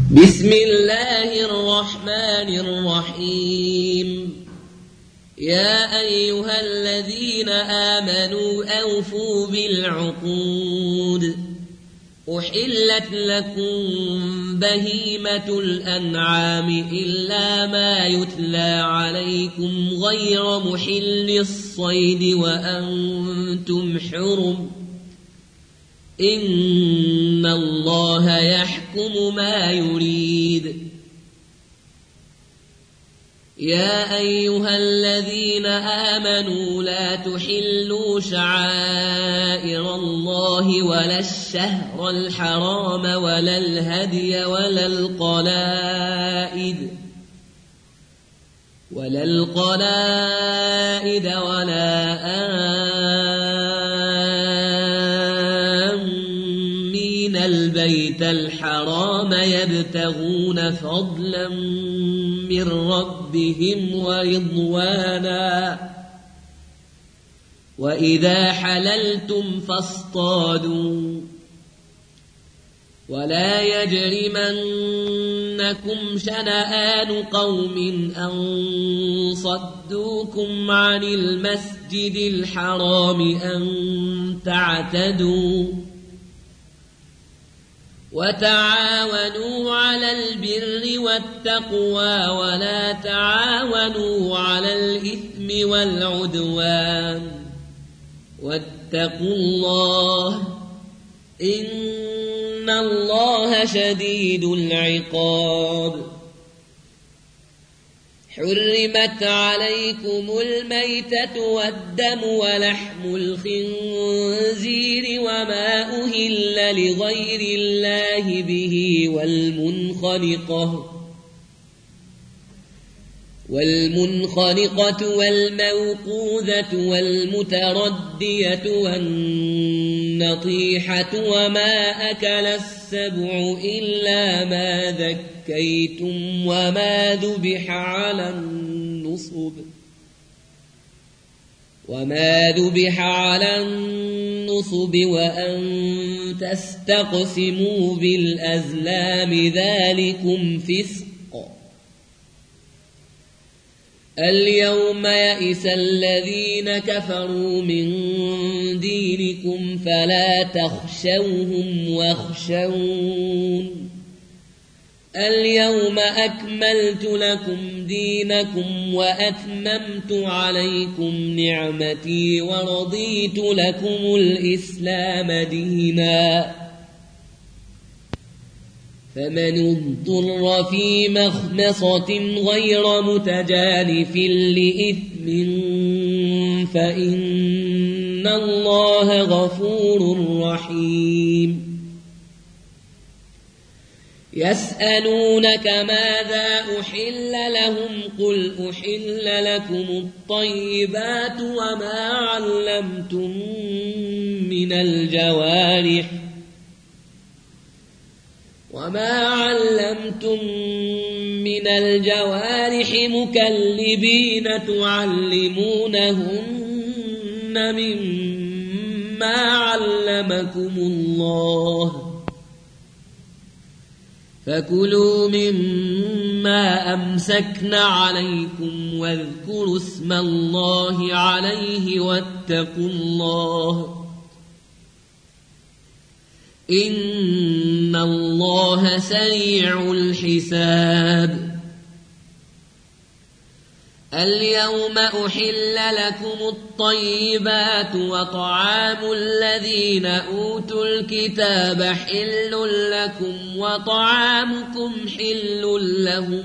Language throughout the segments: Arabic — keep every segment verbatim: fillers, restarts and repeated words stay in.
بسم الله الرحمن الرحيم. يا أيها الذين آمنوا أوفوا بالعقود. أحلت لكم بهيمة الأنعام إلا ما يتلى عليكم غير محل الصيد وأنتم حرم. إن الله يحكم ما يريد. يا أيها الذين آمنوا لا تحلوا شعائر الله ولا الشهر الحرام ولا الهدي ولا القلائد ولا القلائد ولا آمين البيت الحرام يبتغون فضلا من ربهم ورضوانا. وإذا حللتم فاصطادوا ولا يجرمنكم شنآن قوم أن صدوكم عن المسجد الحرام أن تعتدوا. وتعاونوا على البر والتقوى ولا تعاونوا على الإثم والعدوان. واتقوا الله إن الله شديد العقاب. حرمت عليكم الميتة والدم ولحم الخنزير وما أهل لغير الله به والمنخنقة والمنخنقة والموقوذة والمتردية والنطيحة وما أكل السبع إلا ما ذكيتم وما ذبح على النصب وما ذبح على النصب وأن تستقسموا بالأزلام ذلكم فسق. اليوم يئس الذين كفروا من دينكم فلا تخشوهم واخشون. اليوم أكملت لكم دينكم وأتممت عليكم نعمتي ورضيت لكم الإسلام دينا. فمن اضطر في مخمصة غير متجانف لإثم فإن الله غفور رحيم. يسألونك ماذا أحل لهم قل أحل لكم الطيبات وما علمتم من الجوارح وما علمتم من الجوارح مكلبين تعلمونهن مما علمكم الله فكلوا مما أمسكن عليكم واذكروا اسم الله عليه واتقوا الله إن الله سريع الحساب. اليوم أحل لكم الطيبات وطعام الذين أوتوا الكتاب حل لكم وطعامكم حل لهم.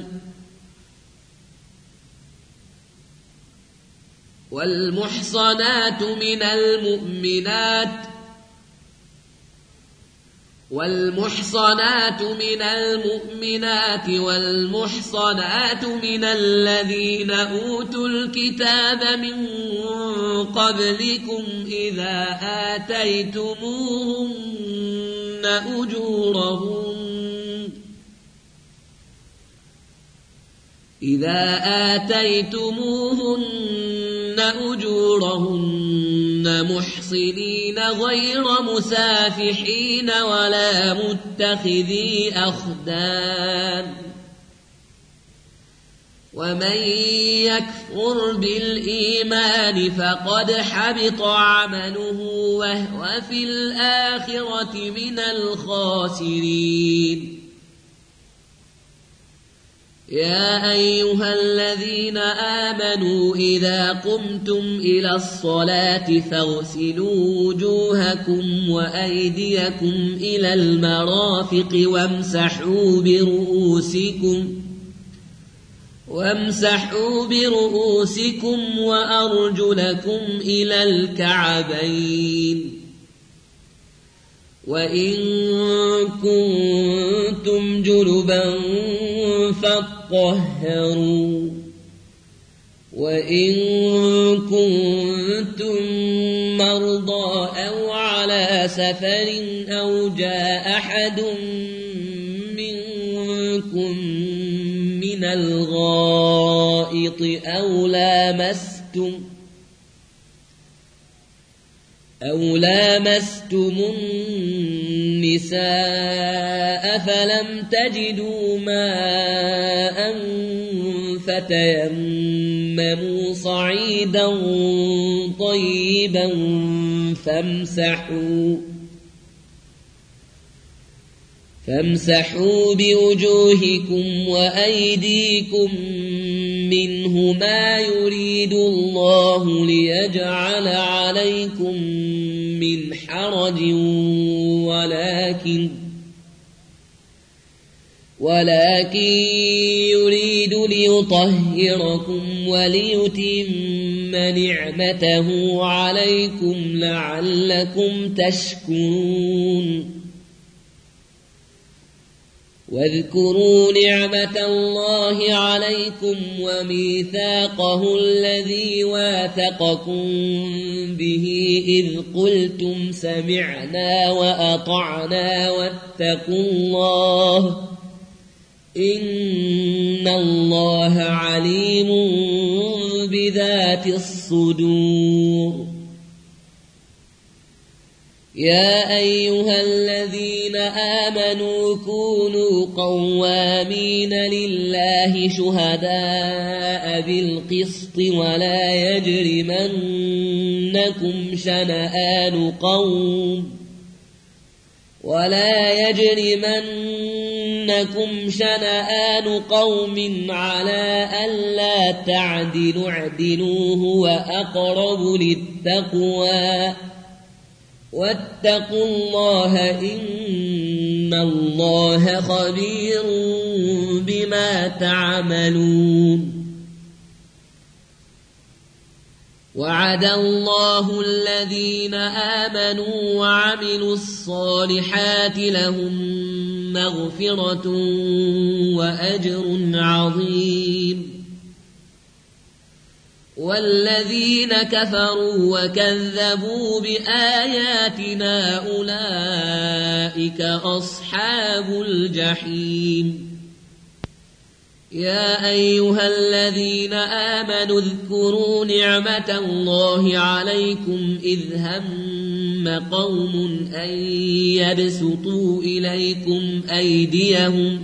والمحصنات من المؤمنات والمحصنات من المؤمنات والمحصنات من الذين أوتوا الكتاب من قبلكم إذا آتيتموهن أجورهن إذا آتيتموهن أجورهن محصنين غير مسافحين ولا متخذي أخدان ومن يكفر بالإيمان فقد حبط عمله وهو في الآخرة من الخاسرين يا أيها الذين آمنوا إذا قمتم إلى الصلاة فاغسلوا وجوهكم وأيديكم إلى المرافق وامسحوا برؤوسكم وامسحوا برؤوسكم وأرجلكم إلى الكعبين وإن كنتم جنبا فاطهروا وإن كنتم مرضى أو على سفر أو جاء أحد منكم من الغائط أو لامستم أو لامستم النساء فلم تجدوا ماء فتيمموا صعيدا طيبا فامسحوا فامسحوا بوجوهكم وأيديكم منه ما يريد الله ليجعل عليكم من حرج ولكن ولكن يريد ليطهركم وليتم نعمته عليكم لعلكم تشكرون واذكروا نعمة الله عليكم وميثاقه الذي واثقكم به إذ قلتم سمعنا وأطعنا واتقوا الله إن الله عليم بذات الصدور يا أيها الذين آمنوا كونوا قوامين لله شهداء بالقسط ولا يجرمنكم شنآن قوم ولا يجرمنكم شنآن قوم على ألا تعدلوا اعدلوا هو أقرب للتقوى واتقوا الله إن الله خبير بما تعملون وعد الله الذين آمنوا وعملوا الصالحات لهم مغفرة وأجر عظيم والذين كفروا وكذبوا بآياتنا أولئك أصحاب الجحيم يا أيها الذين آمنوا اذكروا نعمة الله عليكم إذ هم قوم أن يبسطوا إليكم أيديهم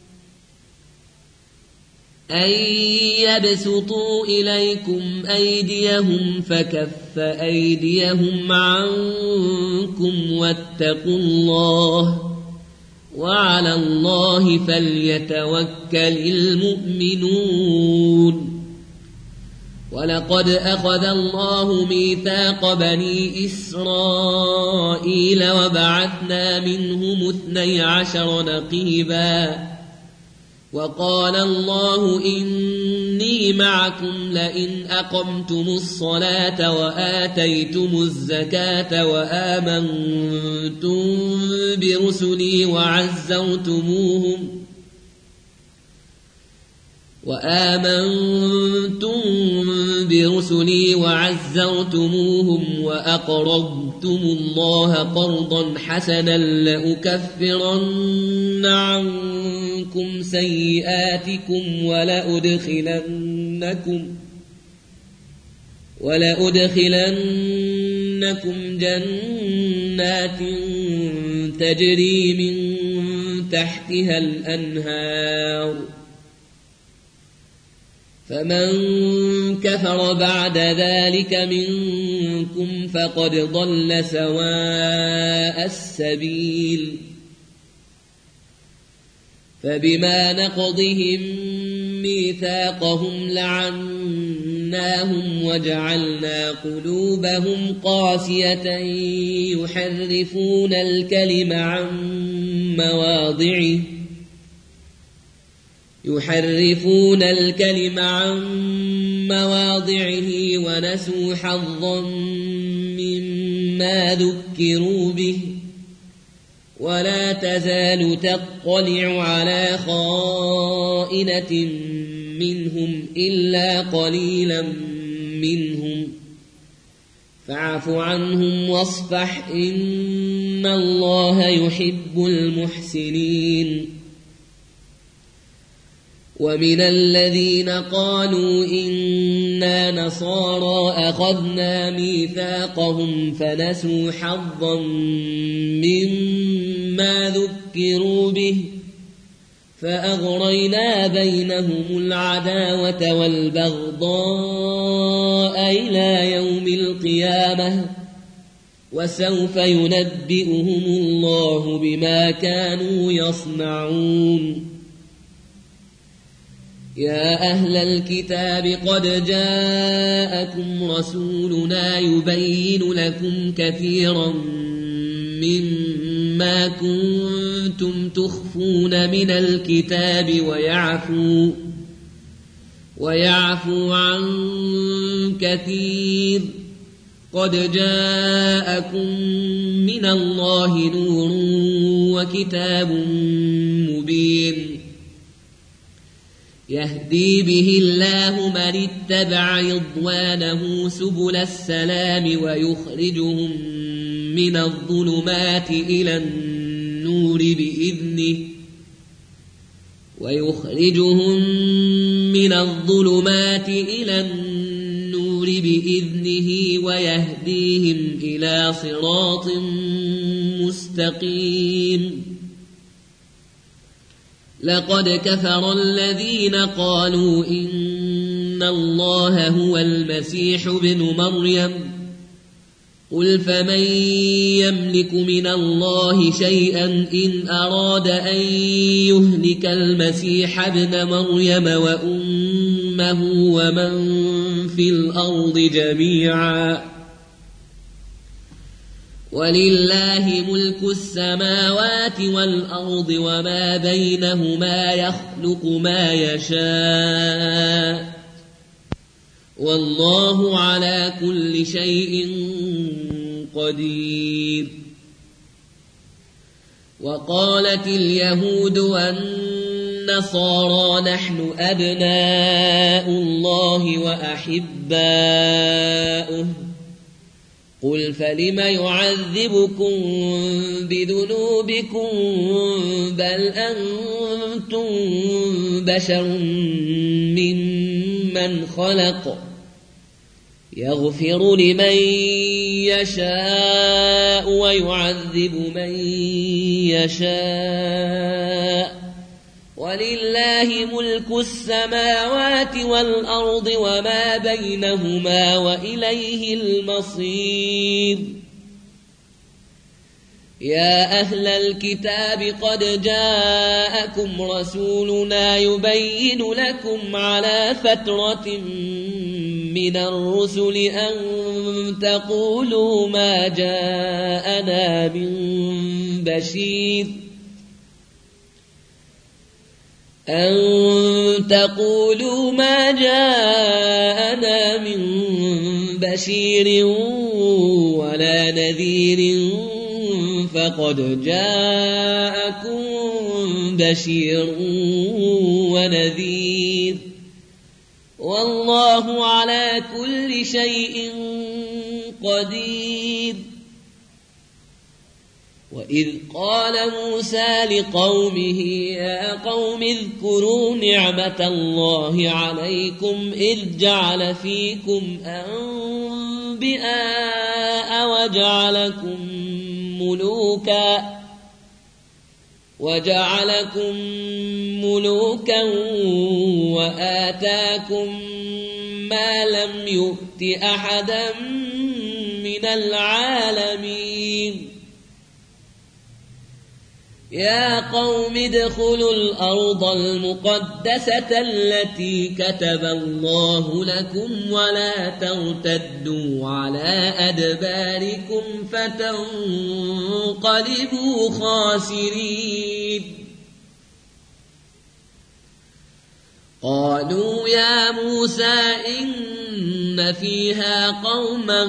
أن يبسطوا إليكم أيديهم فكف أيديهم عنكم واتقوا الله وعلى الله فليتوكل المؤمنون ولقد أخذ الله ميثاق بني إسرائيل وبعثنا منهم اثني عشر نقيبا وقال الله إني معكم لئن أقمتم الصلاة وآتيتم الزكاة وآمنتم برسلي وعزرتموهم وآمنتم برسلي وعزرتموهم وأقرضتم الله قرضا حسنا لأكفرن عنكم سيئاتكم ولأدخلنكم ولأدخلنكم جنات تجري من تحتها الأنهار فمن كفر بعد ذلك منكم فقد ضل سواء السبيل فبما نقضهم ميثاقهم لعناهم وجعلنا قلوبهم قاسية يحرفون الكلم عن مواضعه يحرفون الكلم عن مواضعه ونسوا حظا مما ذكروا به ولا تزال تطلع على خائنة منهم إلا قليلا منهم فاعف عنهم واصفح إن الله يحب المحسنين ومن الذين قالوا إنا نصارى أخذنا ميثاقهم فنسوا حظا مما ذكروا به فأغرينا بينهم العداوة والبغضاء إلى يوم القيامة وسوف ينبئهم الله بما كانوا يصنعون يا أهل الكتاب قد جاءكم رسولنا يبين لكم كثيرا مما كنتم تخفون من الكتاب ويعفو ويعفو عن كثير قد جاءكم من الله نور وكتاب مبين يهدي به الله من اتبع رضوانه سبل السلام ويخرجهم من الظلمات إلى النور بإذنه ويخرجهم من الظلمات إلى النور بإذنه ويهديهم إلى صراط مستقيم لقد كفر الذين قالوا إن الله هو المسيح ابن مريم قل فمن يملك من الله شيئا إن أراد أن يهلك المسيح ابن مريم وأمه ومن في الأرض جميعا ولله ملك السماوات والأرض وما بينهما يخلق ما يشاء والله على كل شيء قدير وقالت اليهود والنصارى نحن أبناء الله وأحباؤه قل فلم يعذبكم بذنوبكم بل أنتم بشر ممن خلق يغفر لمن يشاء ويعذب من يشاء ولله ملك السماوات والأرض وما بينهما وإليه المصير يا أهل الكتاب قد جاءكم رسولنا يبين لكم على فترة من الرسل أن تقولوا ما جاءنا من بشير أن تقولوا ما جاءنا من بشير ولا نذير فقد جاءكم بشير ونذير والله على كل شيء قدير وإذ قال موسى لقومه يا قوم اذكروا نعمة الله عليكم إذ جعل فيكم أنبياء وجعلكم ملوكا وجعلكم ملوكا وآتاكم ما لم يؤت أحدا من العالمين يا قوم ادخلوا الأرض المقدسة التي كتب الله لكم ولا ترتدوا على أدباركم فتنقلبوا خاسرين قالوا يا موسى إن فيها قوما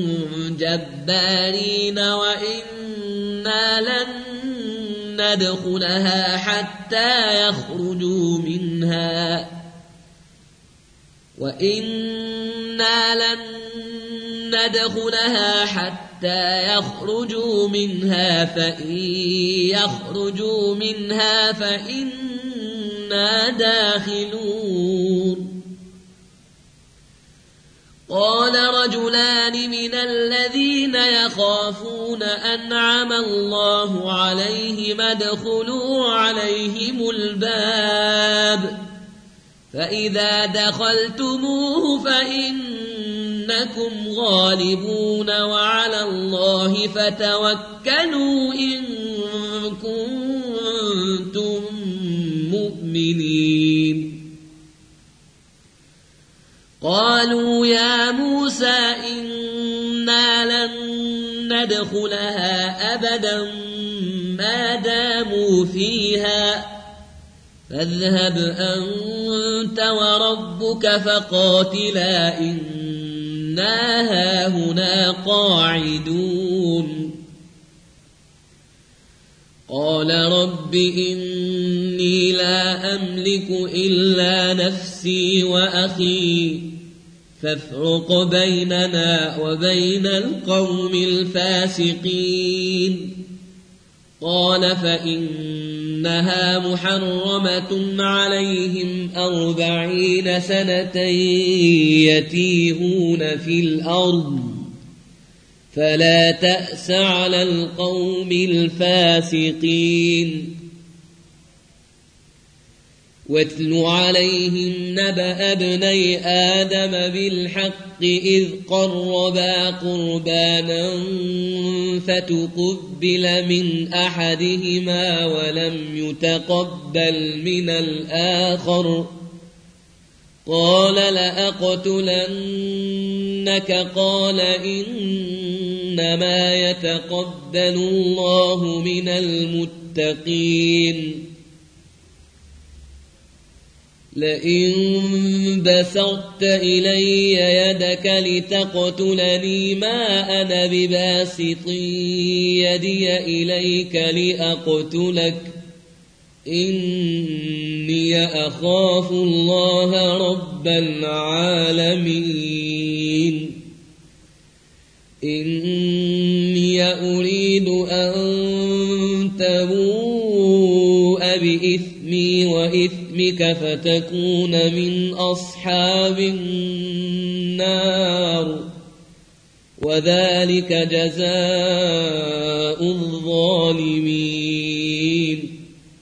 جبارين وإنا لن ندخلها حتى يخرجوا منها وإنا لن ندخلها حتى يخرجوا منها فإن يخرجوا منها فإنا داخلون قال رجلان من الذين يخافون أنعم الله عليهم ادخلوا عليهم الباب فإذا دخلتموه فإنكم غالبون وعلى الله فتوكلوا إن كنتم مؤمنين قالوا يا موسى إنا لن ندخلها أبدا ما داموا فيها فاذهب أنت وربك فقاتلا إنا هاهنا قاعدون قال رب إني لا أملك إلا نفسي وأخي فافرق بيننا وبين القوم الفاسقين قال فإنها محرمة عليهم أربعين سنة يتيهون في الأرض فلا تأس على القوم الفاسقين واتل عليهم نبأ ابني آدم بالحق إذ قربا قربانا فتقبل من أحدهما ولم يتقبل من الآخر قال لأقتلنك قال إنما يتقبل الله من المتقين لئن بسطت إلي يدك لتقتلني ما أنا بباسط يدي إليك لأقتلك إني أخاف الله رب العالمين إني أريد أن تبوء بإثمي وإثمك فتكون من أصحاب النار وذلك جزاء الظالمين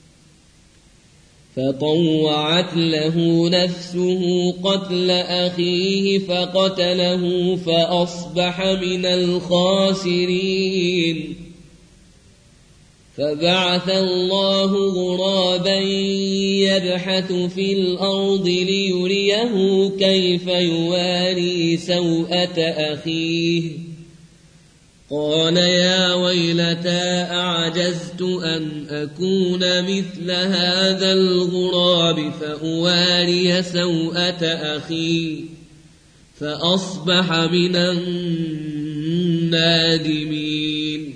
فطوعت له نفسه قتل أخيه فقتله فأصبح من الخاسرين فبعث الله غرابا يبحث في الأرض ليريه كيف يواري سوءة أخيه قال يا ويلتى أعجزت أن أكون مثل هذا الغراب فأواري سوءة أخي فأصبح من النادمين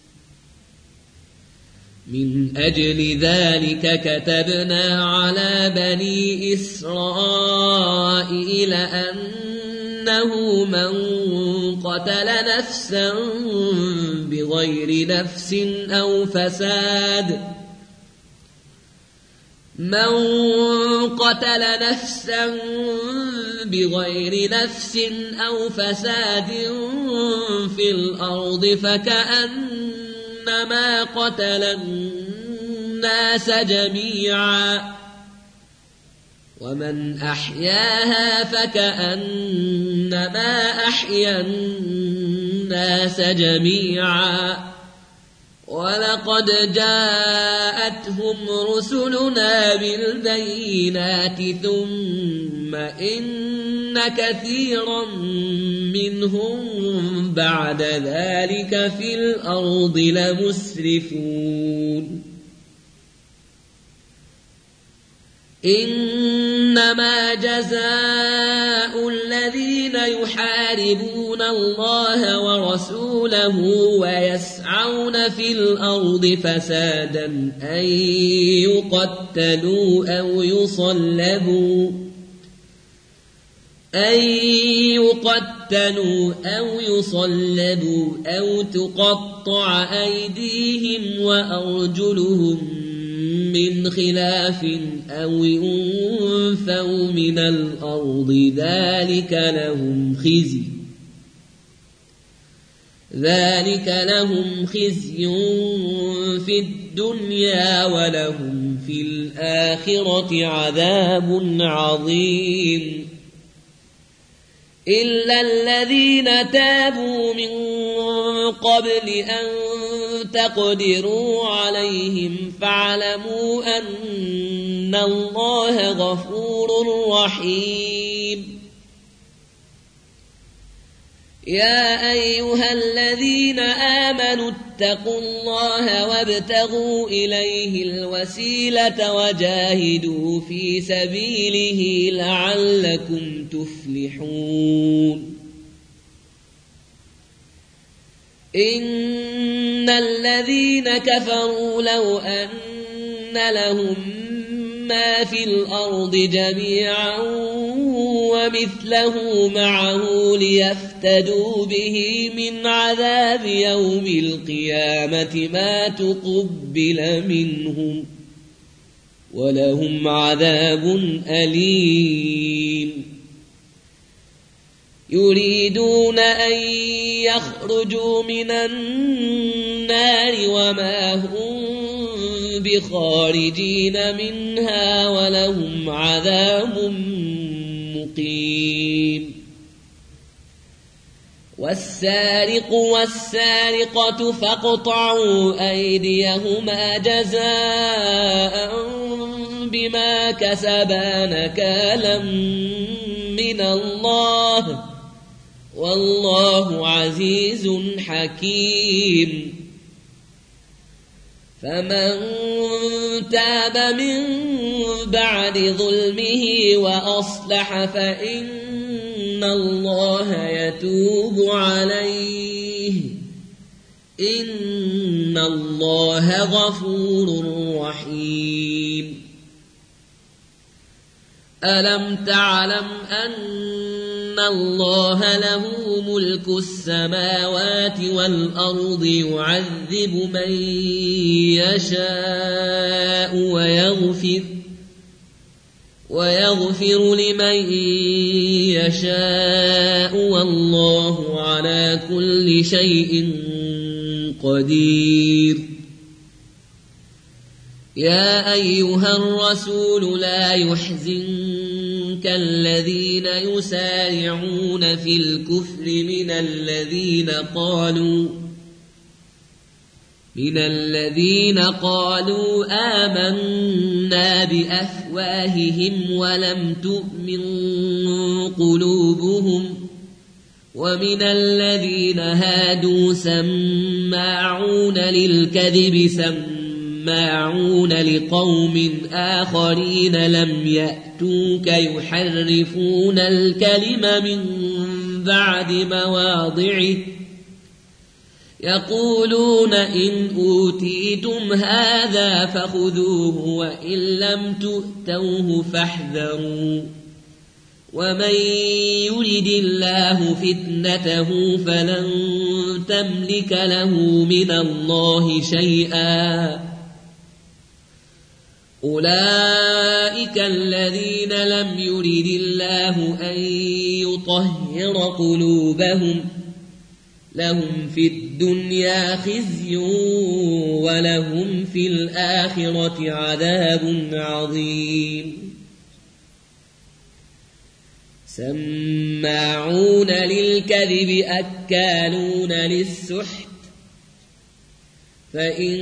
من أجل ذلك كتبنا على بني إسرائيل أن أنه من قتل نفسا بغير نفس أو فساد من قتل نفسا بغير نفس أو فساد في الأرض فكأنما قتل الناس جميعا ومن أحياها فكأنما أحيا الناس جميعا ولقد جاءتهم رسلنا بالبينات ثم إن كثيرا منهم بعد ذلك في الأرض لمسرفون إنما جزاء الذين يحاربون الله ورسوله ويسعون في الأرض فسادا أن يقتلوا أو يصلبوا أن يقتلوا أو يصلبوا أو تقطع أيديهم وأرجلهم من خلاف أو ينفوا من الأرض ذلك لهم خزي ذلك لهم خزي في الدنيا ولهم في الآخرة عذاب عظيم إلا الذين تابوا من قبل أن تقدروا عليهم فاعلموا أن الله غفور رحيم يا أيها الذين آمنوا اتقوا الله وابتغوا إليه الوسيلة وجاهدوا في سبيله لعلكم تفلحون إن الذين كفروا لو أن لهم ما في الأرض جميعا ومثله معه ليفتدوا به من عذاب يوم القيامة ما تقبل منهم ولهم عذاب أليم يريدون أن يخرجوا من النار وما هم بخارجين منها ولهم عذاب مقيم والسارق والسارقة فاقطعوا أيديهما جزاء بما كسبا نكالا من الله والله عزيز حكيم فمن تاب من بعد ظلمه وأصلح فإن الله يتوب عليه إن الله غفور رحيم ألم تعلم أن الله له ملك السماوات والأرض يعذب من يشاء ويغفر ويغفر لمن يشاء والله على كل شيء قدير يا أيها الرسول لا يحزنك الذين يسارعون في الكفر من الذين قالوا من الذين قالوا آمنا بأفواههم ولم تؤمن قلوبهم ومن الذين هادوا سماعون للكذب سماعون لقوم آخرين لم يأتوك يحرفون الكلم من بعد مواضعه يقولون إن أوتيتم هذا فخذوه وإن لم تؤتوه فاحذروا ومن يرد الله فتنته فلن تملك له من الله شيئا أولئك الذين لم يرد الله أن يطهر قلوبهم لهم في الدنيا خزي ولهم في الآخرة عذاب عظيم سماعون للكذب أكالون للسحت فإن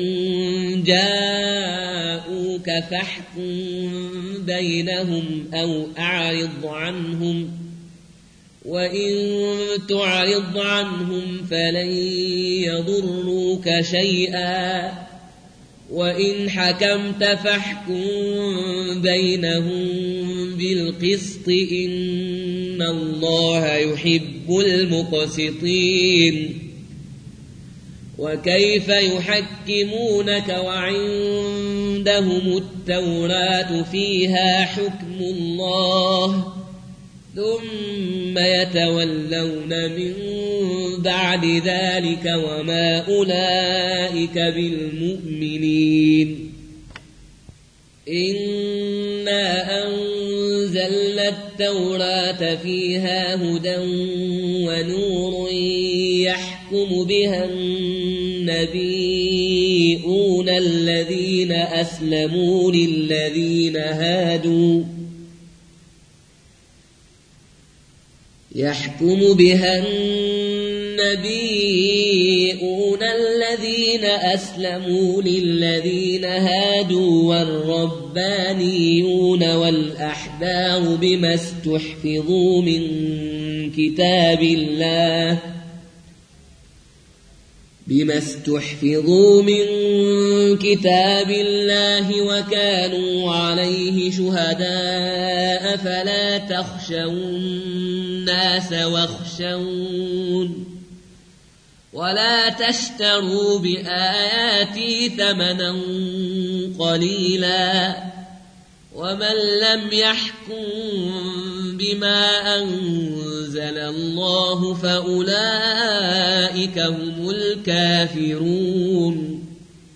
جاءوك فاحكم بينهم أو أعرض عنهم وإن تعرض عنهم فلن يضروك شيئا وإن حكمت فاحكم بينهم بالقسط إن الله يحب المقسطين وكيف يحكمونك وعندهم التوراة فيها حكم الله ثم يتولون من بعد ذلك وما أولئك بالمؤمنين إنا أنزلنا التوراة فيها هدى ونور يحكم بها النبيون الذين أسلموا للذين هادوا يحكم بها النبيون الذين أسلموا للذين هادوا والربانيون والأحبار بما استحفظوا من كتاب الله بما استحفظوا من كتاب الله وكانوا عليه شهداء فلا تخشوا الناس واخشون ولا تشتروا بآياتي ثمنا قليلا ومن لم يحكم بما أنزل الله فأولئك هم الكافرون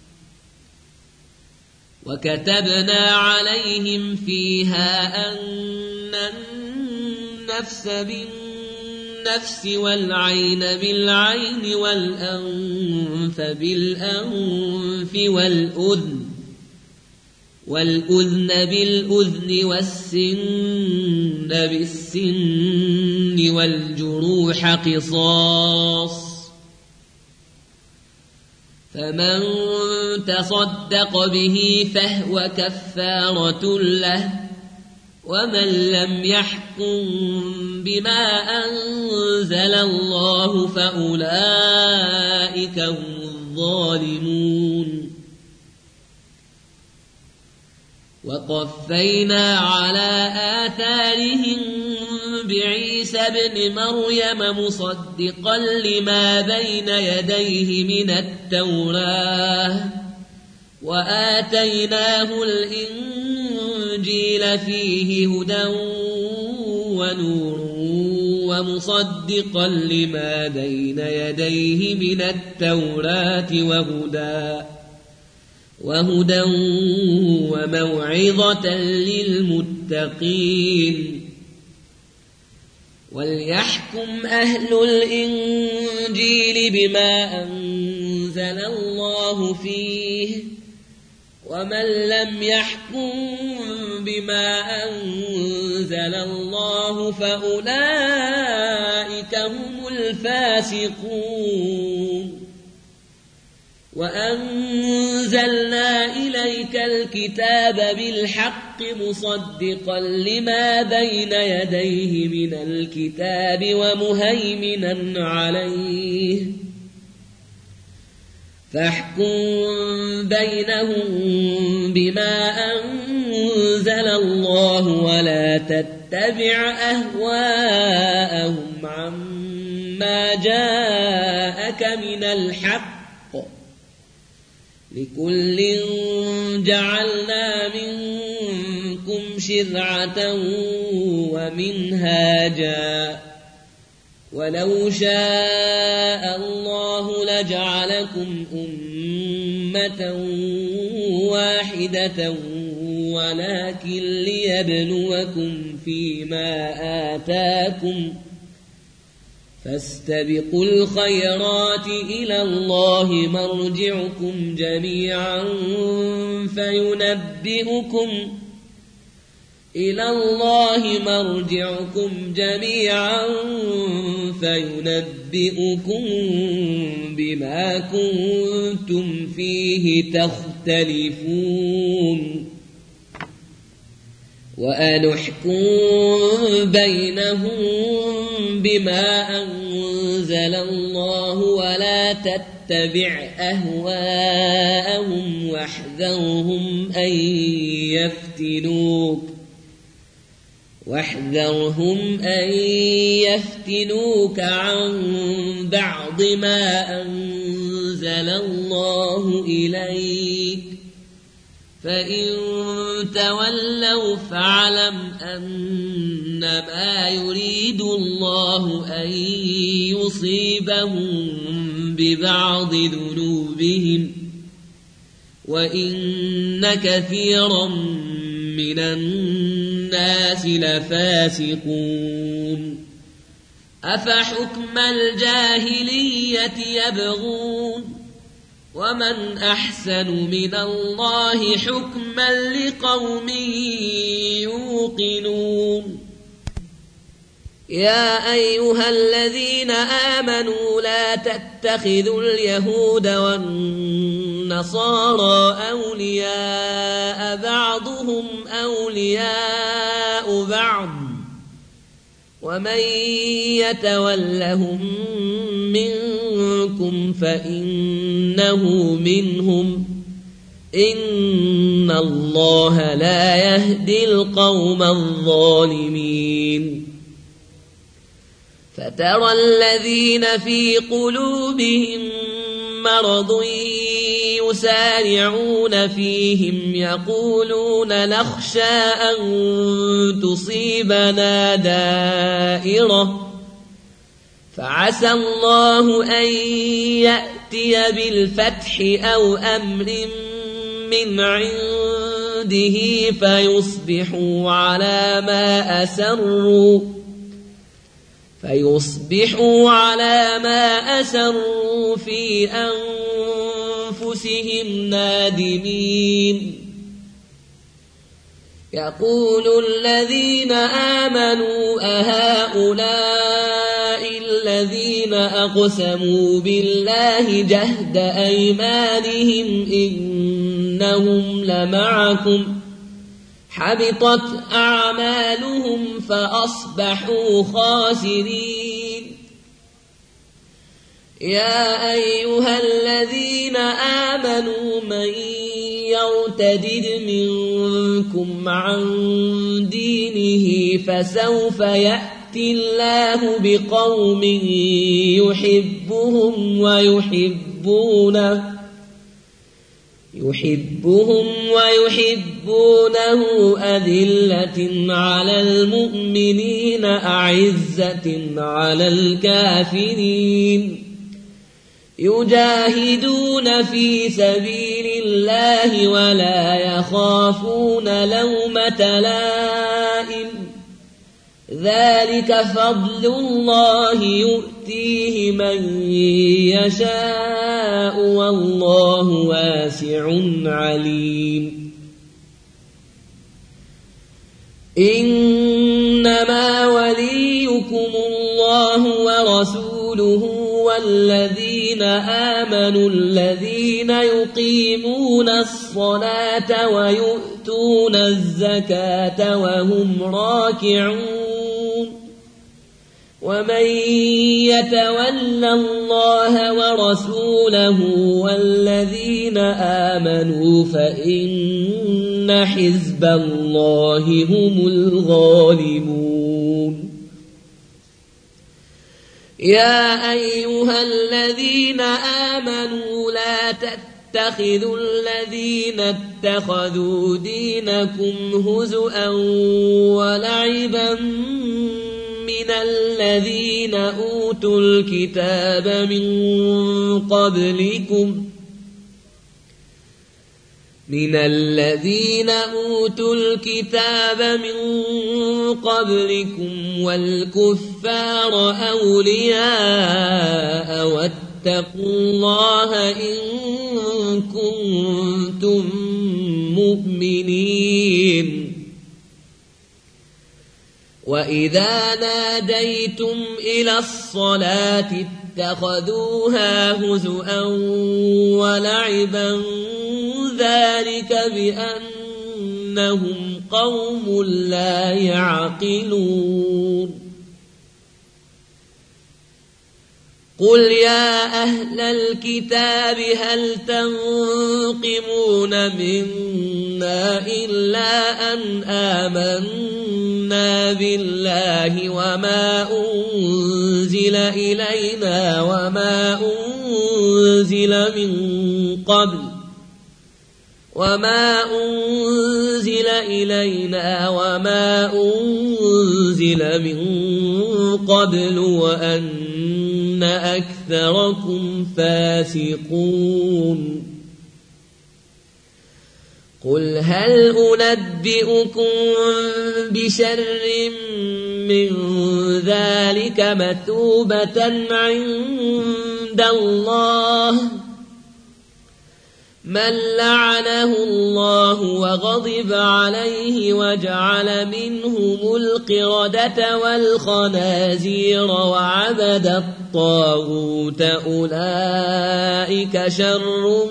وكتبنا عليهم فيها أن النفس بالنفس والعين بالعين والأنف بالأنف والأذن والأذن بالأذن والسن بالسن والجروح قصاص فمن تصدق به فهو كفارة له ومن لم يحكم بما أنزل الله فأولئك هم الظالمون وقفينا على آثارهم بعيسى ابن مريم مصدقا لما بين يديه من التوراة وآتيناه الإنجيل فيه هدى ونور ومصدقا لما بين يديه من التوراة وهدى وهدى وموعظة للمتقين وليحكم أهل الإنجيل بما أنزل الله فيه ومن لم يحكم بما أنزل الله فأولئك هم الفاسقون وأنزلنا إليك الكتاب بالحق مصدقا لما بين يديه من الكتاب ومهيمنا عليه فاحكم بينهم بما أنزل الله ولا تتبع أهواءهم عما جاءك من الحق لكل جعلنا منكم شرعة ومنهاجا ولو شاء الله لجعلكم أمة واحدة ولكن ليبلوكم فيما آتاكم فاستبقوا الخيرات إلى الله مرجعكم جميعا فينبئكم إلى الله مرجعكم جميعا فينبئكم بما كنتم فيه تختلفون وأن احكم بينهم بما أنزل الله ولا تتبع أهواءهم واحذرهم أن يفتنوك واحذرهم أن يفتنوك عن بعض ما أنزل الله إليك فإن تولوا فاعلم أنما يريد الله أن يصيبهم ببعض ذنوبهم وإن كثيرا من الناس لفاسقون أفحكم الجاهلية يبغون ومن أحسن من الله حكما لقوم يوقنون يا أيها الذين آمنوا لا تتخذوا اليهود والنصارى أولياء بعضهم أولياء بعض ومن يتولهم منكم فإنه منهم إن الله لا يهدي القوم الظالمين فترى الذين في قلوبهم مرض يسارعون فيهم يقولون نخشى أن تصيبنا دائرة فعسى الله أن يأتي بالفتح أو أمر من عنده فيصبحوا على ما أسروا فيصبحوا على ما أسروا في أنفسهم نادمين يقول الذين آمنوا أهؤلاء الذين أقسموا بالله جهد أيمانهم إنهم لمعكم حبطت أعمالهم فأصبحوا خاسرين يا أيها الذين آمنوا من يرتد منكم عن دينه فسوف يأتي الله بقوم يحبهم ويحبونه يحبهم ويحبونه أذلة على المؤمنين أعزة على الكافرين يجاهدون في سبيل الله ولا يخافون لومة لائم ذلك فضل الله يؤتيه من يشاء والله واسع عليم إنما وليكم الله ورسوله والذين آمنوا الذين يقيمون الصلاة ويؤتون الزكاة وهم راكعون ومن يتول الله ورسوله والذين آمنوا فإن حزب الله هم الغالبون يا أيها الذين آمنوا لا تتبعوا تتخذوا الذين اتخذوا دينكم هزؤا ولعبا من الذين أوتوا الكتاب من قبلكم من الذين أوتوا الكتاب من قبلكم والكفار أولياء واتقوا الله إن كنتم مؤمنين وإذا ناديتم إلى الصلاة اتخذوها هزؤا ولعبا ذلك بأنهم قوم لا يعقلون قل يا أهل الكتاب هل تنقمون منا إلا أن آمنا بالله وما أنزل إلينا وما أنزل من قبل وما أنزل إلينا وما أنزل من قبل وأن أكثركم فاسقون قل هل أنبئكم بشر من ذلك مثوبة عند الله من لعنه الله وغضب عليه وجعل منهم القردة والخنازير وعبد الطاغوت أولئك شر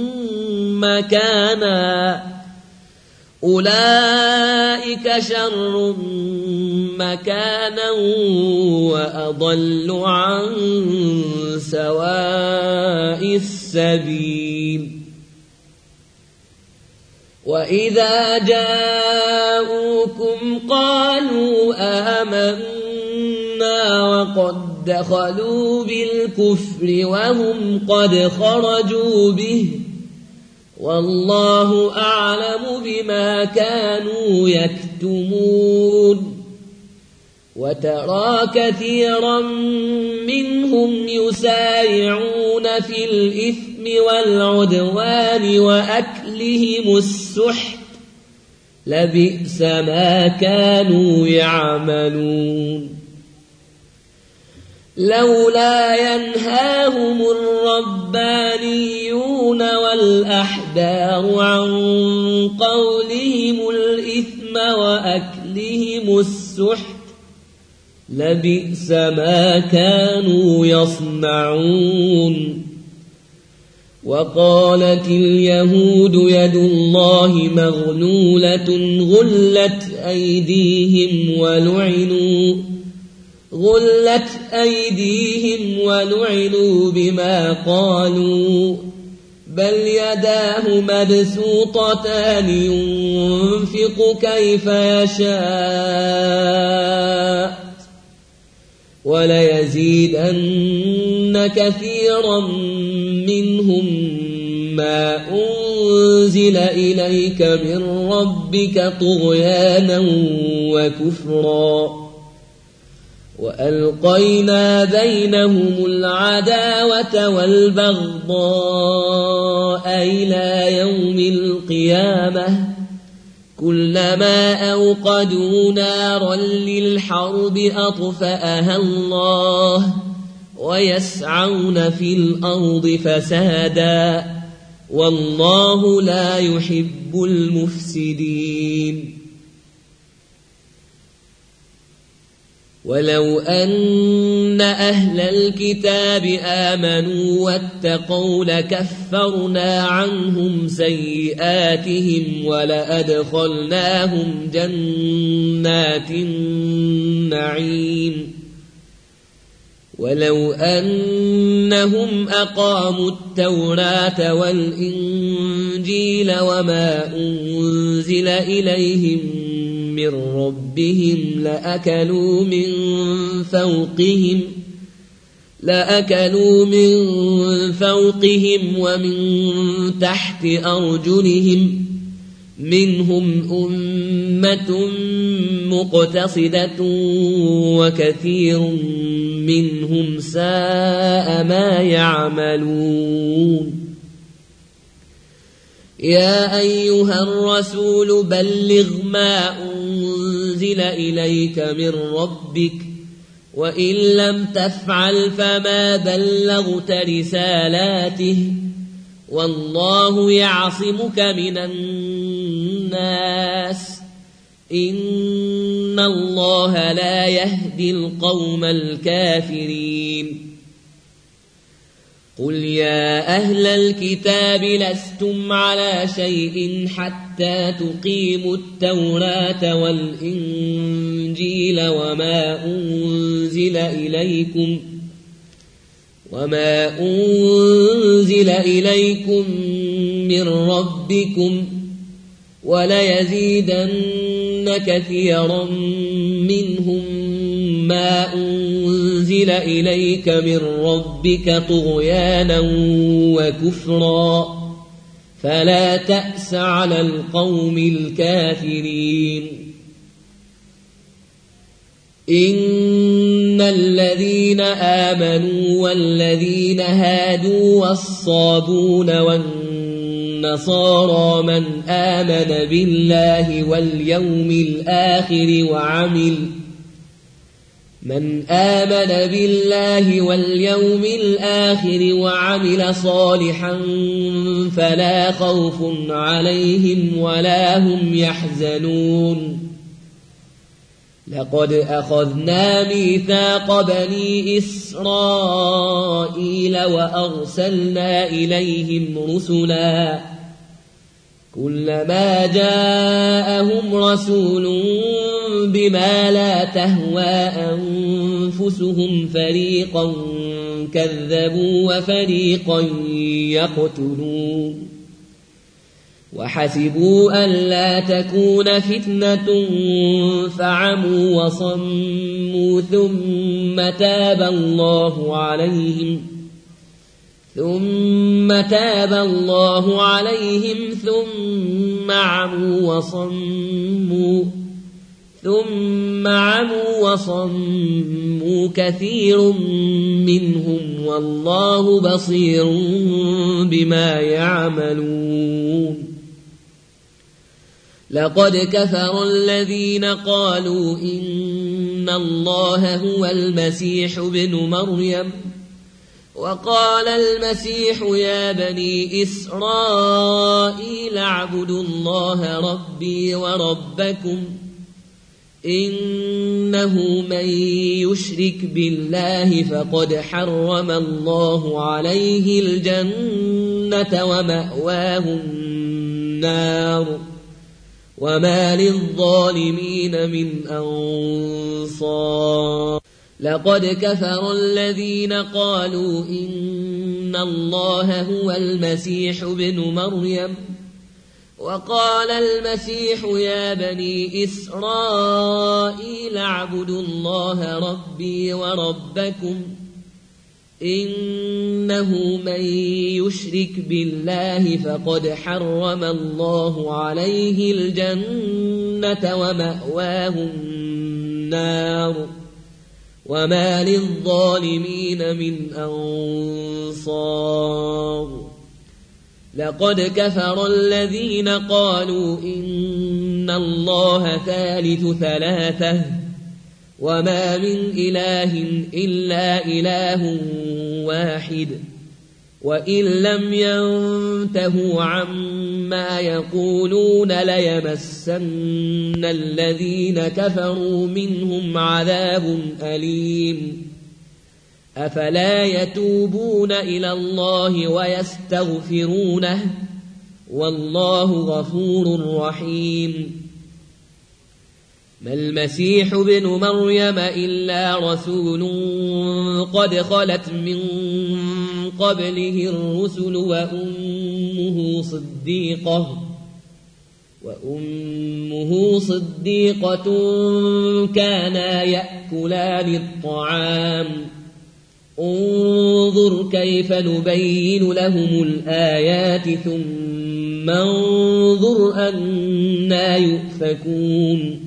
مكانا أولئك شر مكانا وأضل عن سواء السبيل وإذا جاءوكم قالوا آمنا وقد دخلوا بالكفر وهم قد خرجوا به والله أعلم بما كانوا يكتمون وترى كثيرا منهم يسارعون في الإثم والعدوان وأكلهم السحت لبئس ما كانوا يعملون لولا ينهاهم الربانيون والأحبار عن قولهم الإثم وأكلهم السحت لبئس ما كانوا يصنعون وقالت اليهود يد الله مغلولة غلت أيديهم ولعنوا غلت أيديهم ولعنوا بما قالوا بل يداه مبسوطتان ينفق كيف يشاء وليزيدن كثيرا منهم ما أنزل إليك من ربك طغيانا وكفرا وألقينا بينهم العداوة والبغضاء إلى يوم القيامة كلما أوقدوا نارا للحرب أطفأها الله ويسعون في الأرض فسادا والله لا يحب المفسدين ولو أن أهل الكتاب آمنوا واتقوا لكفرنا عنهم سيئاتهم ولأدخلناهم جنات النعيم ولو أنهم أقاموا التوراة والإنجيل وما أنزل إليهم من ربهم لأكلوا من فوقهم لأكلوا من فوقهم ومن تحت أرجلهم منهم أمة مقتصدة وكثير منهم ساء ما يعملون يا أيها الرسول بلغ ما أنزل إليك من ربك وإن لم تفعل فما بلغت رسالاته والله يعصمك من الناس إن الله لا يهدي القوم الكافرين قل يا أهل الكتاب لستم على شيء حتى تقيموا التوراة والإنجيل وما أنزل إليكم وما أنزل إليكم من ربكم وليزيدن كثيرا منهم ما أنزل إليك من ربك طغيانا وكفرا فلا تأس على القوم الكافرين إن الذين آمنوا والذين هادوا والصابون والنصارى من آمن بالله واليوم الآخر وعمل من آمن بالله واليوم الآخر وعمل صالحا فلا خوف عليهم ولا هم يحزنون لقد أخذنا ميثاق بني إسرائيل وأرسلنا إليهم رسلا كلما جاءهم رسول بما لا تهوى أنفسهم فريقا كذبوا وفريقا يقتلون وحسبوا ألا تكون فتنة فعموا وصموا ثم تاب الله عليهم ثم تاب الله عليهم ثم عموا وصموا ثم عموا وصموا كثير منهم والله بصير بما يعملون لقد كفر الذين قالوا إن الله هو المسيح ابن مريم وقال المسيح يا بني إسرائيل اعبدوا الله ربي وربكم إنه من يشرك بالله فقد حرم الله عليه الجنة ومأواه النار وما للظالمين من أنصار لقد كفر الذين قالوا إن الله هو المسيح ابن مريم وقال المسيح يا بني إسرائيل اعبدوا الله ربي وربكم إنه من يشرك بالله فقد حرم الله عليه الجنة ومأواه النار وما للظالمين من أنصار لقد كفر الذين قالوا إن الله ثالث ثلاثة وما من إله إلا إله واحد وإن لم ينتهوا عما يقولون ليمسن الذين كفروا منهم عذاب أليم أفلا يتوبون إلى الله ويستغفرونه والله غفور رحيم ما المسيح ابن مريم إلا رسول قد خلت من قبله الرسل وأمه صديقة وأمه صديقة كانا يأكلان الطعام انظر كيف نبين لهم الآيات ثم انظر أنى يؤفكون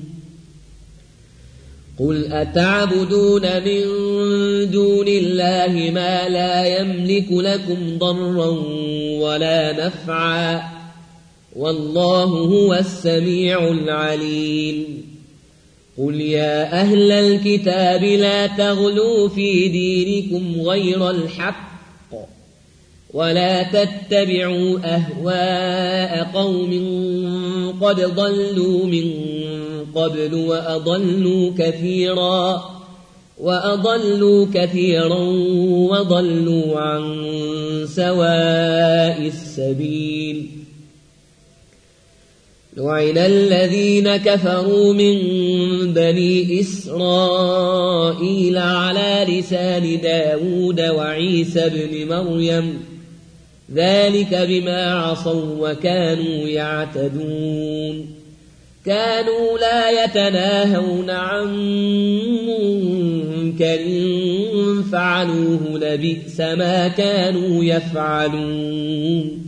قل أتعبدون من دون الله ما لا يملك لكم ضرا ولا نفعا والله هو السميع العليم قل يا أهل الكتاب لا تغلوا في دينكم غير الحق ولا تتبعوا أهواء قوم قد ضلوا من قبل وأضلوا كثيرا وأضلوا كثيرا وضلوا عن سواء السبيل لعن الذين كفروا من بني إسرائيل على لسان داود وعيسى بن مريم ذلك بما عصوا وكانوا يعتدون كانوا لا يتناهون عن منكر فعلوه لبئس ما كانوا يفعلون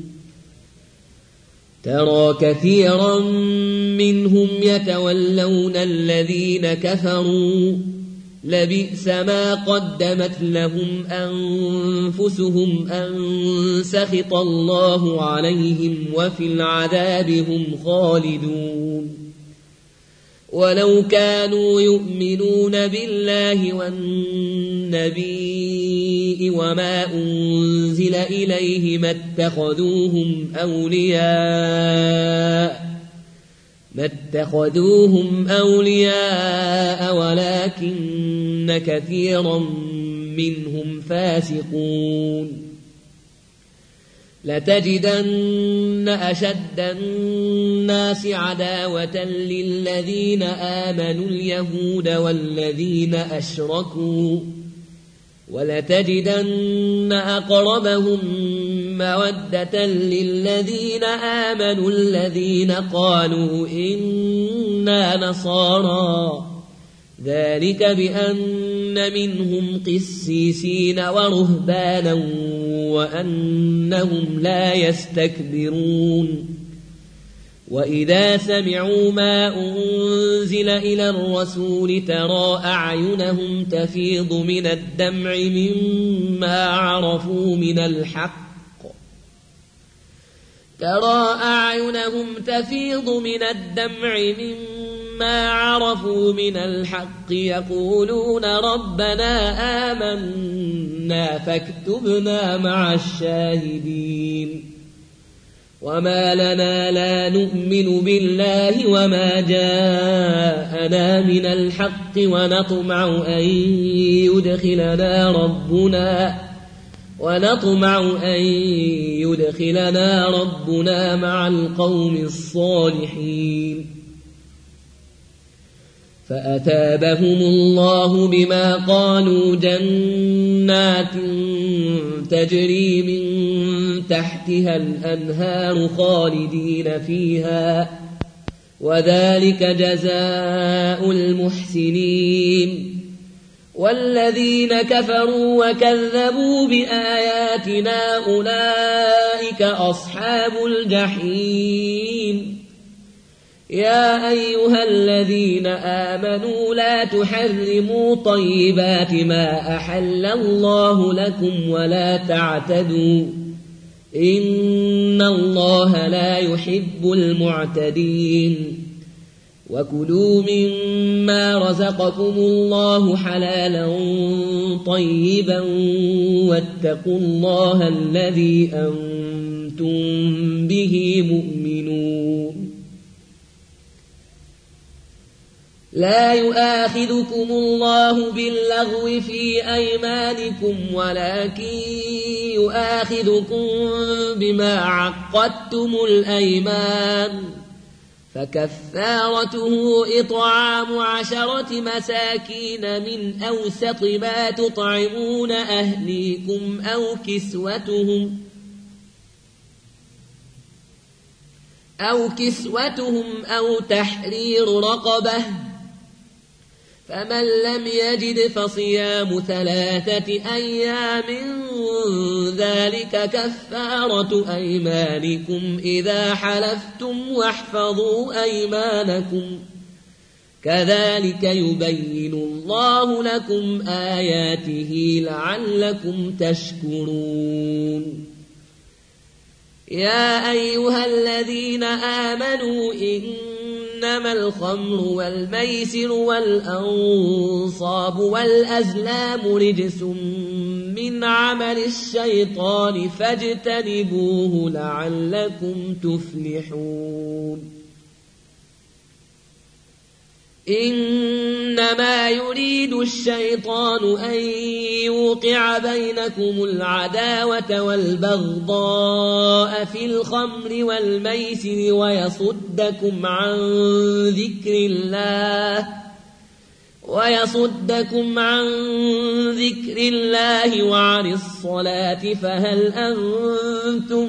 ترى كثيرا منهم يتولون الذين كفروا لبئس ما قدمت لهم أنفسهم أن سخط الله عليهم وفي العذاب هم خالدون ولو كانوا يؤمنون بالله والنبي وما أنزل إليه ما اتخذوهم أولياء ما اتخذوهم أولياء ولكن كثيرا منهم فاسقون لتجدن أشد الناس عداوة للذين آمنوا اليهود والذين أشركوا ولتجدن أقربهم مودة للذين آمنوا الذين قالوا إنا نصارى ذلك بأن منهم قسيسين ورهبانا وأنهم لا يستكبرون وإذا سمعوا ما أنزل إلى الرسول ترى أعينهم تفيض من الدمع مما عرفوا من الحق ترى أعينهم تفيض من الدمع مما عرفوا من الحق يقولون ربنا آمنا فاكتبنا مع الشاهدين وما لنا لا نؤمن بالله وما جاءنا من الحق ونطمع أن يدخلنا ربنا ونطمع أن يدخلنا ربنا مع القوم الصالحين فأتابهم الله بما قالوا جنات تجري من تحتها الأنهار خالدين فيها وذلك جزاء المحسنين والذين كفروا وكذبوا بآياتنا أولئك أصحاب الجحيم يا أيها الذين آمنوا لا تحرموا طيبات ما أحل الله لكم ولا تعتدوا إن الله لا يحب المعتدين وكلوا مما رزقكم الله حلالا طيبا واتقوا الله الذي أنتم به مؤمنون لا يؤاخذكم الله باللغو في أيمانكم ولكن يؤاخذكم بما عقدتم الأيمان فكفارته إطعام عشرة مساكين من أوسط ما تطعمون أهليكم أو كسوتهم أو كسوتهم أو تحرير رقبة فمن لم يجد فصيام ثلاثة أيام ذلك كفارة أيمانكم إذا حلفتم واحفظوا أيمانكم كذلك يبين الله لكم آياته لعلكم تشكرون يا أيها الذين آمنوا إنما الخمر والميسر والأنصاب والأزلام رجس من عمل الشيطان فاجتنبوه لعلكم تفلحون إنما يريد الشيطان أن يوقع بينكم العداوة والبغضاء في الخمر والميسر ويصدكم عن ذكر الله ويصدكم عن ذكر الله وعن الصلاة فهل أنتم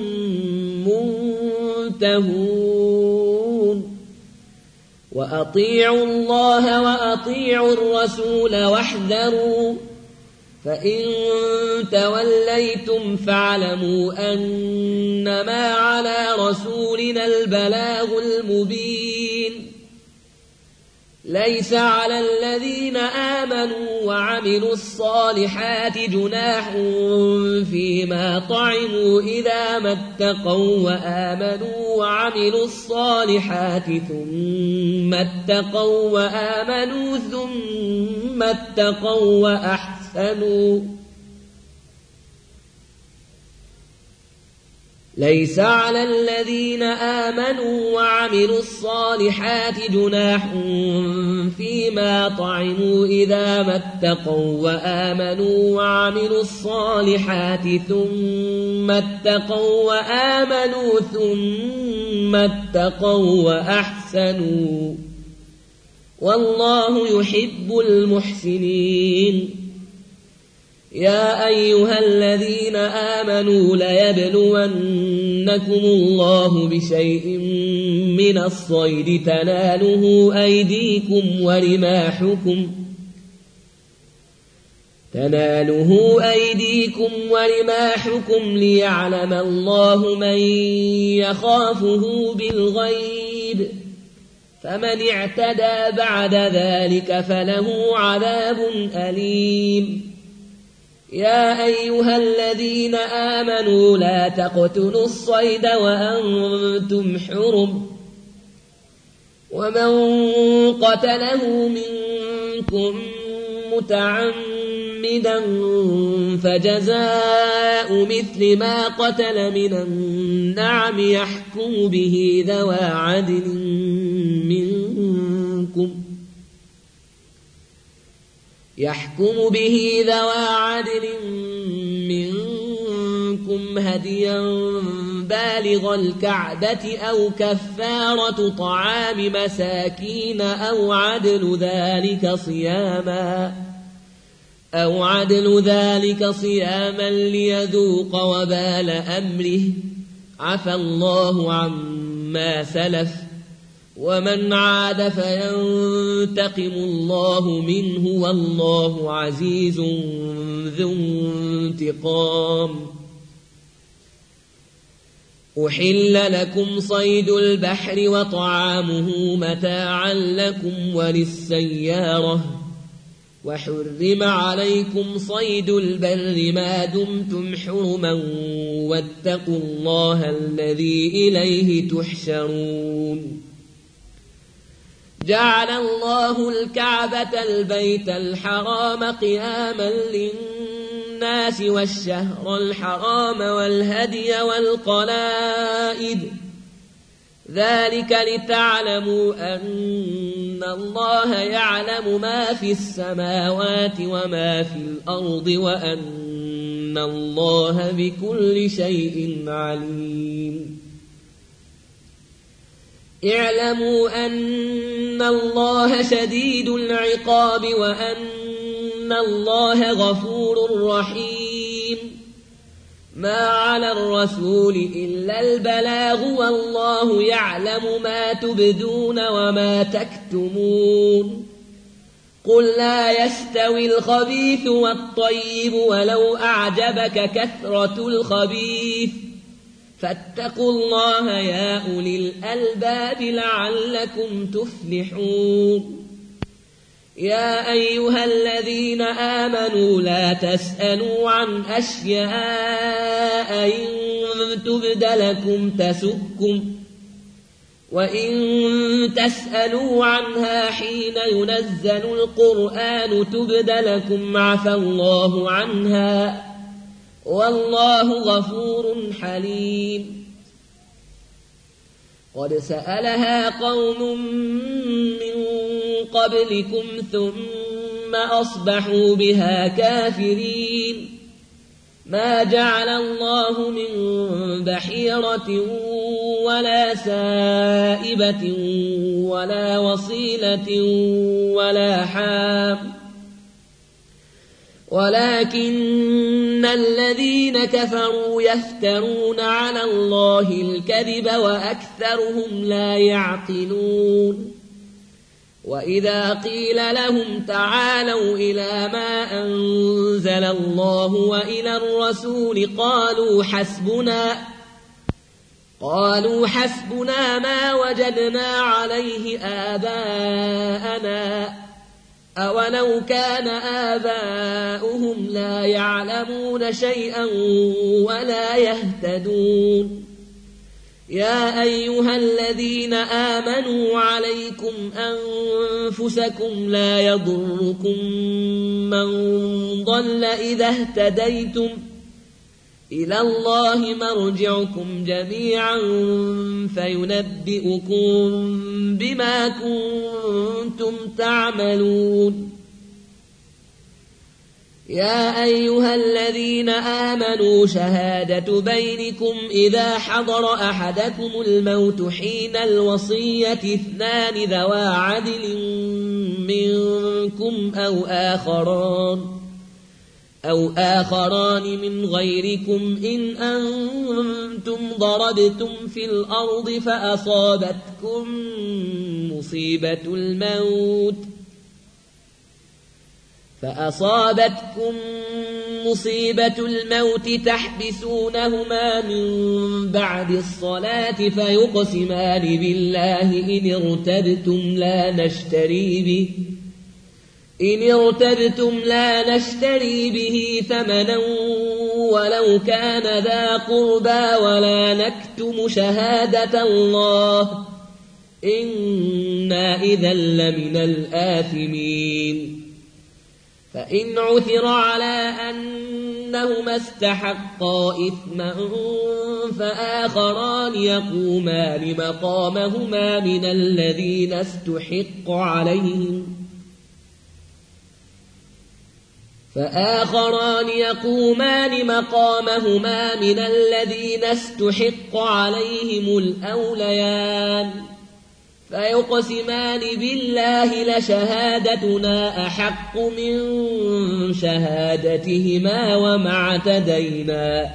منتهون وأطيعوا الله وأطيعوا الرسول واحذروا فإن توليتم فاعلموا أنما على رسولنا البلاغ المبين ليس على الذين آمنوا وعملوا الصالحات جناح فيما طعموا إذا ما اتقوا وآمنوا وعملوا الصالحات ثم اتقوا وآمنوا ثم اتقوا وأحسنوا ليس على الذين آمنوا وعملوا الصالحات جناح فيما طعموا إذا ما اتقوا وآمنوا وعملوا الصالحات ثم اتقوا وآمنوا ثم اتقوا وأحسنوا والله يحب المحسنين يا أيها الذين آمنوا ليبلونكم الله بشيء من الصيد تناله أيديكم ورماحكم تناله أيديكم ورماحكم ليعلم الله من يخافه بالغيب فمن اعتدى بعد ذلك فله عذاب أليم يا أيها الذين آمنوا لا تقتلوا الصيد وأنتم حرم ومن قتله منكم متعمدا فجزاء مثل ما قتل من النعم يحكم به ذوى عدل منكم يحكم به ذوى عدل منكم هديا بالغ الكعبة أو كفارة طعام مساكين أو عدل ذلك صياما أو عدل ذلك صياما ليذوق وبال أمره عفى الله عما سلف ومن عاد فينتقم الله منه والله عزيز ذو انتقام أحل لكم صيد البحر وطعامه متاعا لكم وللسيارة وحرم عليكم صيد البر ما دمتم حرما واتقوا الله الذي إليه تحشرون جعل الله الكعبة البيت الحرام قياما للناس والشهر الحرام والهدي والقلائد ذلك لتعلموا أن الله يعلم ما في السماوات وما في الأرض وأن الله بكل شيء عليم اعلموا أن الله شديد العقاب وأن الله غفور رحيم ما على الرسول إلا البلاغ والله يعلم ما تبدون وما تكتمون قل لا يستوي الخبيث والطيب ولو أعجبك كثرة الخبيث فاتقوا الله يا أولي الألباب لعلكم تفلحون يا أيها الذين آمنوا لا تسألوا عن أشياء إن تبد لكم تسؤكم وإن تسألوا عنها حين ينزل القرآن تبد لكم عفى الله عنها والله غفور حليم قد سألها قوم من قبلكم ثم أصبحوا بها كافرين ما جعل الله من بحيرة ولا سائبة ولا وصيلة ولا حام ولكن الذين كفروا يفترون على الله الكذب وأكثرهم لا يعقلون وإذا قيل لهم تعالوا إلى ما أنزل الله وإلى الرسول قالوا حسبنا قالوا حسبنا ما وجدنا عليه آباءنا أولو كان آباؤهم لا يعلمون شيئا ولا يهتدون يا أيها الذين آمنوا عليكم أنفسكم لا يضركم من ضل إذا اهتديتم إلى الله مرجعكم جميعا فينبئكم بما كنتم تعملون يا أيها الذين آمنوا شهادة بينكم إذا حضر أحدكم الموت حين الوصية اثنان ذوى عدل منكم أو آخران أو آخران من غيركم إن أنتم ضربتم في الأرض فأصابتكم مصيبة الموت فأصابتكم مصيبة الموت تحبسونهما من بعد الصلاة فيقسمان بالله إن ارتبتم لا نشتري به إن ارتبتم لا نشتري به ثمنا ولو كان ذا قربى ولا نكتم شهادة الله إنا إذا لمن الآثمين فإن عثر على أنهما استحقا إثما فآخران يقومان مقامهما من الذين استحق عليهم فآخران يقومان مقامهما من الذين استحق عليهم الأوليان فيقسمان بالله لشهادتنا أحق من شهادتهما وما اعتدينا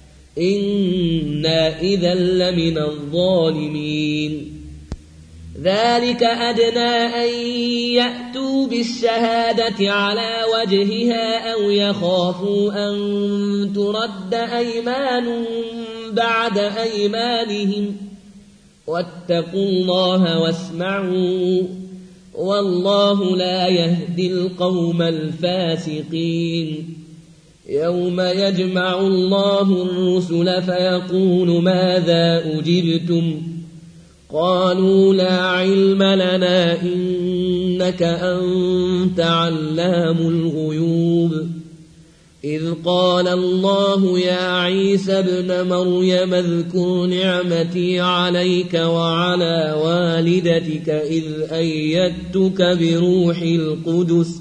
إنا إذا لمن الظالمين ذلك أدنى أن يأتوا بالشهادة على وجهها أو يخافوا أن ترد أيمان بعد أيمانهم واتقوا الله واسمعوا والله لا يهدي القوم الفاسقين يوم يجمع الله الرسل فيقول ماذا أجبتم قالوا لا علم لنا إنك أنت علام الغيوب إذ قال الله يا عيسى ابن مريم اذكر نعمتي عليك وعلى والدتك إذ أيدتك بروح القدس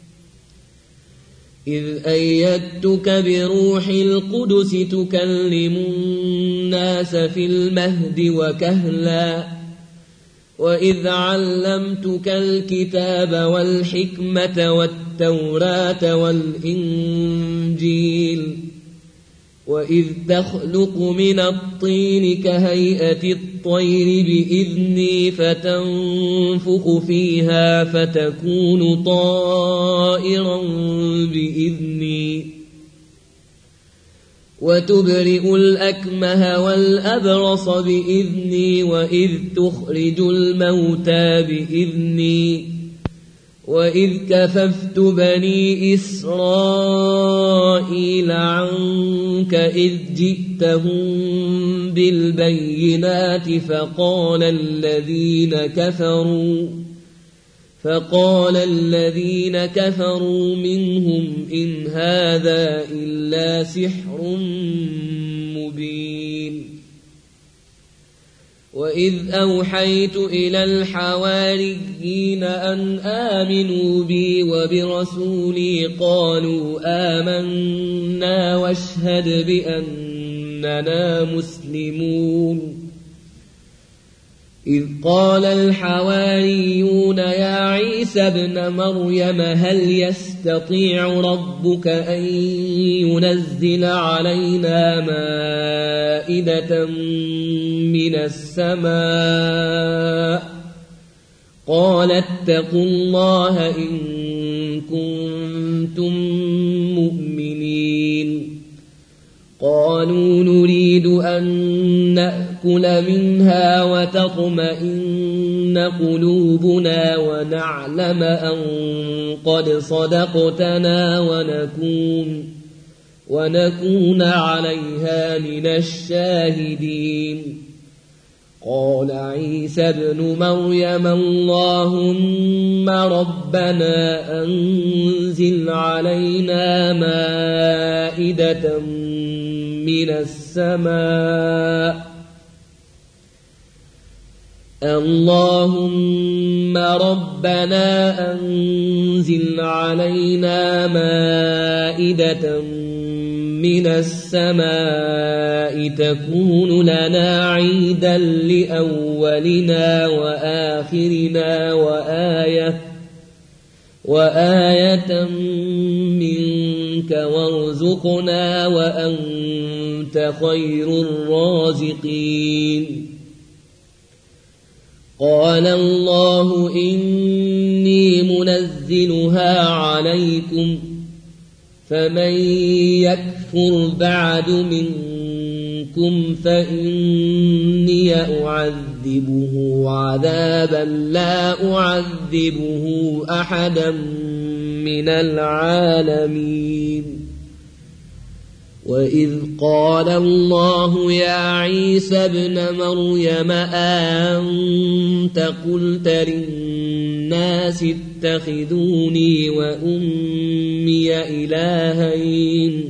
إذ أيدتك بروح القدس تكلم الناس في المهد وكهلا وإذ علمتك الكتاب والحكمة والتوراة والإنجيل وإذ تخلق من الطين كهيئة الطير بإذني فتنفخ فيها فتكون طائرا بإذني وتبرئ الأكمه والأبرص بإذني وإذ تخرج الموتى بإذني وإذ كففت بني إسرائيل عنك إذ جئتهم بالبينات فقال الذين كفروا فقال الذين كفروا منهم إن هذا إلا سحر مبين وإذ أوحيت إلى الحواريين أن آمنوا بي وبرسولي قالوا آمنا واشهد بأننا مسلمون إذ قال الحواريون يا عيسى ابن مريم هل يستطيع ربك أن ينزل علينا مائدة من السماء قال اتقوا الله إن كنتم مؤمنين قالوا نريد أن نأكل منها وتطمئن قلوبنا ونعلم أن قد صدقتنا ونكون ونكون عليها من الشاهدين قال عيسى ابن مريم اللهم ربنا أنزل علينا مائدة من السماء اللهم ربنا أنزل علينا مائدة من السماء تكون لنا عيدا لأولنا وآخرنا وآية وآية منك وارزقنا وأنت خير الرازقين قال الله إني منزلها عليكم فمن يكفر بعد منكم فإني أعذبه عذابا لا أعذبه أحدا من العالمين وإذ قال الله يا عيسى ابن مريم أنت قلت للناس اتخذوني وأمي إلهين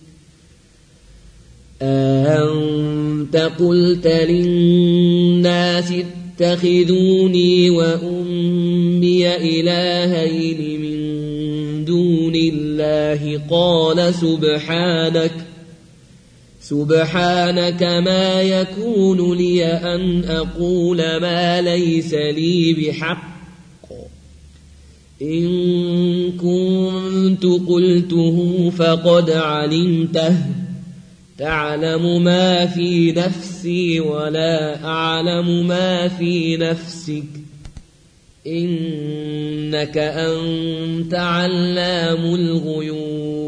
أنت قلت للناس اتخذوني وأمي إلهين من دون الله قال سبحانك سبحانك ما يكون لي أن أقول ما ليس لي بحق إن كنت قلته فقد علمته تعلم ما في نفسي ولا أعلم ما في نفسك إنك أنت علام الغيوب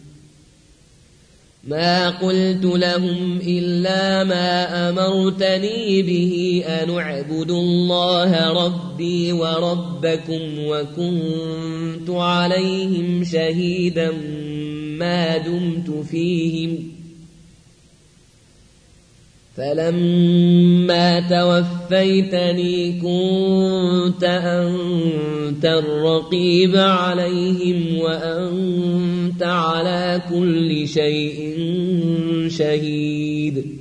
ما قلت لهم إلا ما أمرتني به أن اعبدوا الله ربي وربكم وكنت عليهم شهيدا ما دمت فيهم فلما توفيتني كنت أنت الرقيب عليهم وأنت على كل شيء شهيد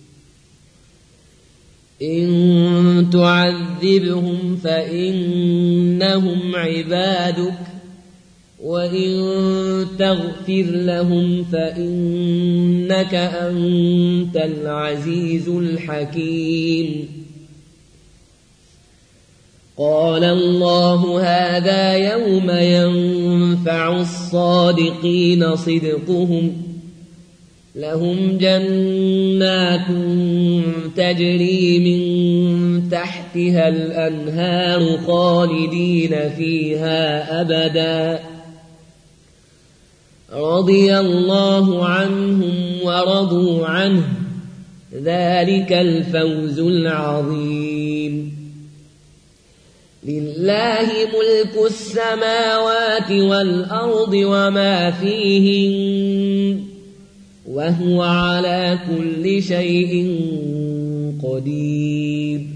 إن تعذبهم فإنهم عبادك وإن تغفر لهم فإنك أنت العزيز الحكيم قال الله هذا يوم ينفع الصادقين صدقهم لهم جنات تجري من تحتها الأنهار خالدين فيها أبدا رضي الله عنهم ورضوا عنه ذلك الفوز العظيم لله ملك السماوات والأرض وما فيهن وهو على كل شيء قدير